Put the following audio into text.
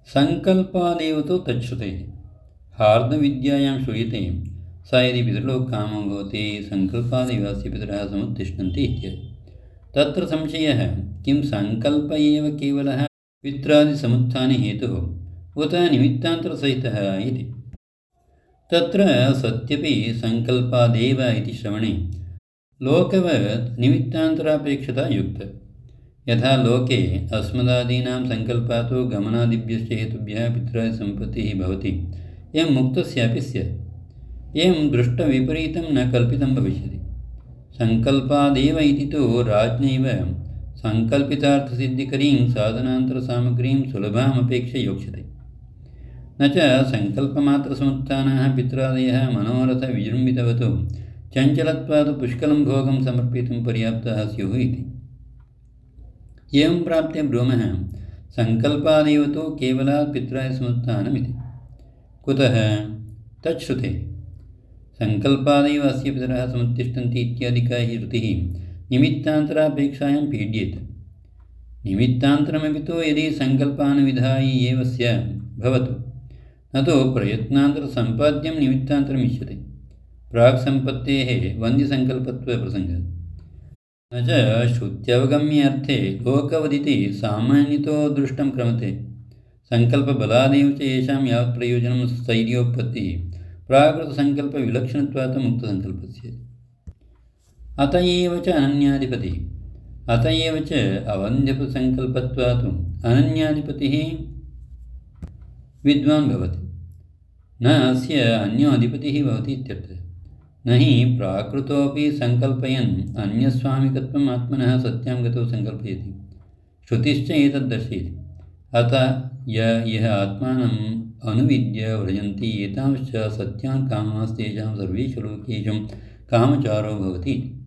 सङ्कल्पादेव तु तच्छ्रुतेः हार्दविद्यायां श्रूयते स यदि पितृलोककामो भवति सङ्कल्पादेव अस्य पितरः समुत्तिष्ठन्ति इत्यादि। तत्र संशयः किं सङ्कल्प एव केवलः पित्रादिसमुत्थाने हेतुः उत निमित्तान्तरसहितः इति। तत्र सत्यपि सङ्कल्पादेव इति श्रवणे लोकवत् निमित्तान्तरापेक्षता युक्ता। यथा लोके अस्मदादीनां सङ्कल्पात् गमनादिभ्यश्च हेतुभ्यः पित्रादिसम्पत्तिः भवति एवं मुक्तस्यापि स्यात्। एवं दृष्टविपरीतं न कल्पितं भविष्यति। सङ्कल्पादेव इति तु राज्ञैव सङ्कल्पितार्थसिद्धिकरीं साधनान्तरसामग्रीं सुलभामपेक्ष्य योक्ष्यते। न च सङ्कल्पमात्रसमुत्थानाः पित्रादयः मनोरथविजृम्भितवतो चञ्चलत्वात् पुष्कलं भोगं समर्पितुं पर्याप्ताः स्युः इति। एवं प्राप्ते ब्रूमः सङ्कल्पादेव तु केवलात् पित्रादिसमुत्थानमिति। कुतः? तच्छ्रुते सङ्कल्पादेव अस्य पितरः समुत्तिष्ठन्ति इत्यादिका हि श्रुतिः निमित्तान्तरापेक्षायां पीड्येत। निमित्तान्तरमपि तु यदि सङ्कल्पानुविधायि एव स्यात् भवतु न तु प्रयत्नान्तरसम्पाद्यं निमित्तान्तरमिष्यते प्राक्सम्पत्तेः वन्द्यसङ्कल्पत्वप्रसङ्गात्। न च श्रुत्यवगम्यर्थे लोकवदिति सामान्यतो दृष्टं क्रमते सङ्कल्पबलादेव च येषां यावत् प्रयोजनं स्थैर्योत्पत्तिः प्राकृतसङ्कल्पविलक्षणत्वात् मुक्तसङ्कल्पस्य। अत एव च अनन्याधिपतिः अत एव च अवन्द्यसङ्कल्पत्वात् अनन्याधिपतिः विद्वान् भवति न अस्य अन्यो अधिपतिः भवति इत्यर्थः। न हि प्राकृतोऽपि सङ्कल्पयन् अन्यस्वामिकत्वम् आत्मनः सत्यां गतो सङ्कल्पयति। श्रुतिश्च एतद् दर्शयति। अतः यः आत्मानम् अनुविद्य व्रजन्ति एतांश्च सत्यान् कामास्तेषां सर्वेषु लोकेषु कामचारो भवति।